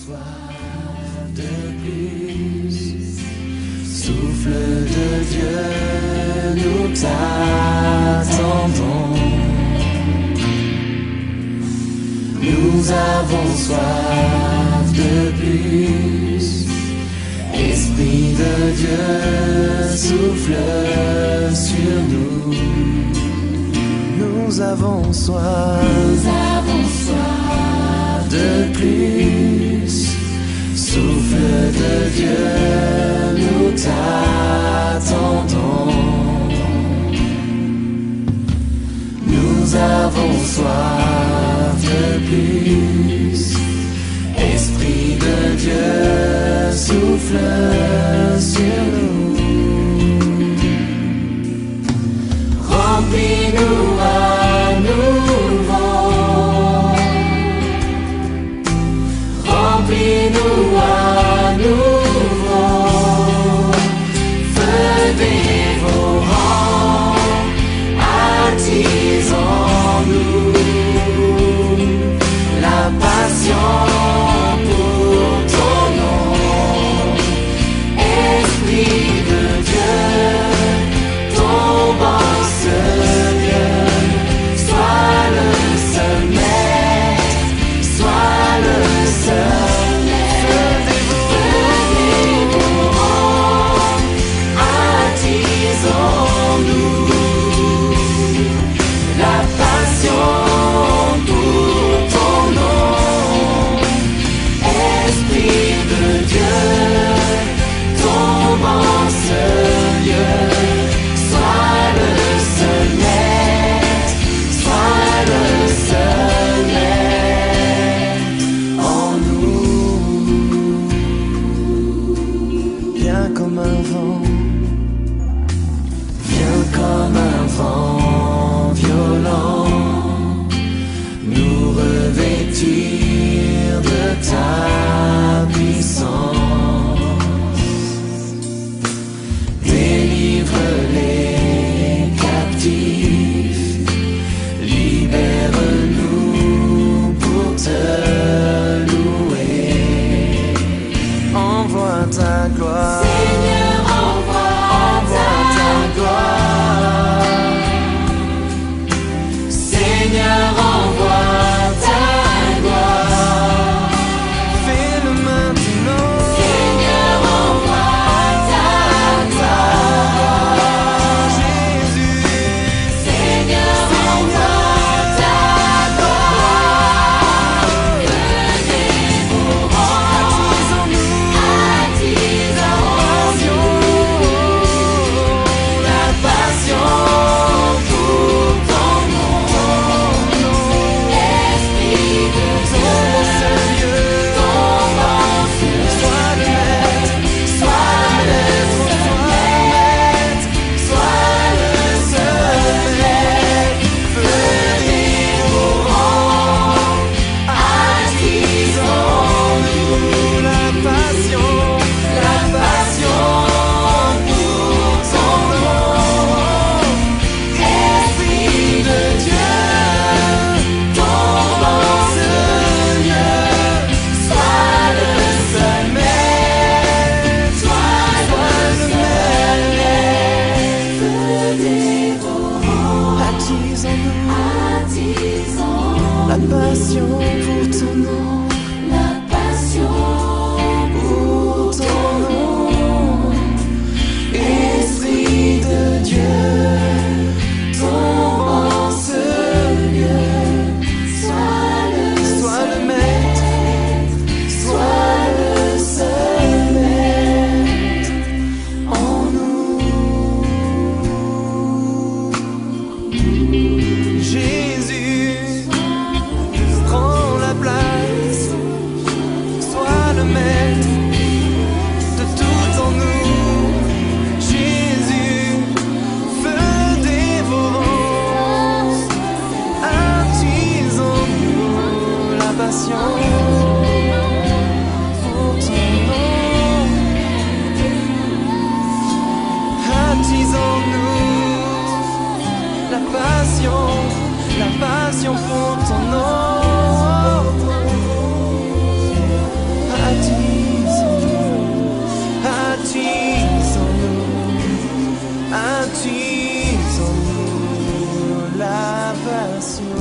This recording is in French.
soif de plus. Souffle de Dieu, nous t'attendons. Nous avons soif de plus. Esprit de Dieu, souffle sur nous. Nous avons soif de plus. Souffle de Dieu, nous t'attendons. Nous avons soif de plus. Esprit de Dieu, souffle sur nous. Remplis-nous à nouveau. Remplis-nous à nouveau. Feu dévorant, attisons-nous. La passion pour ton nom. Esprit de Dieu, tombe en ce lieu. Sois le seul maître, sois le seul maître. Feu dévorant, attisons-nous. La passion pour ton nom. Esprit de Dieu, tombe en ce lieu. Sois le seul maître, sois le seul maître en nous. Viens comme un vent, viens comme un vent violent, nous revêtir de ta puissance. Délivre les captifs, libère-nous pour te louer. Envoie ta gloire, Seigneur, envoie ta gloire. Seigneur, envoie ta gloire. Fais-le maintenant. Seigneur, envoie ta gloire. Jésus. Seigneur, envoie ta gloire. Feu dévorant, attisons-nous. La passion pour ton nom. Esprit de Dieu, tombe en ce lieu. Sois le maître, sois le seul maître, sois le seul maître. Feu dévorant, attisons-nous. La passion pour ton nom. Esprit de Dieu, tombe en ce lieu. Sois le seul maître, sois le seul maître. Feu dévorant, attisons-nous. La passion pour ton nom. La passion pour ton nom. Esprit de Dieu, tombe en ce lieu. Sois le maître, sois le seul maître en nous. Jésus, prends la place. Sois le maître de tout en nous. Jésus, feu dévorant, attisons-nous. La passion pour ton nom. Attisons-nous. La passion pour ton nom. passion.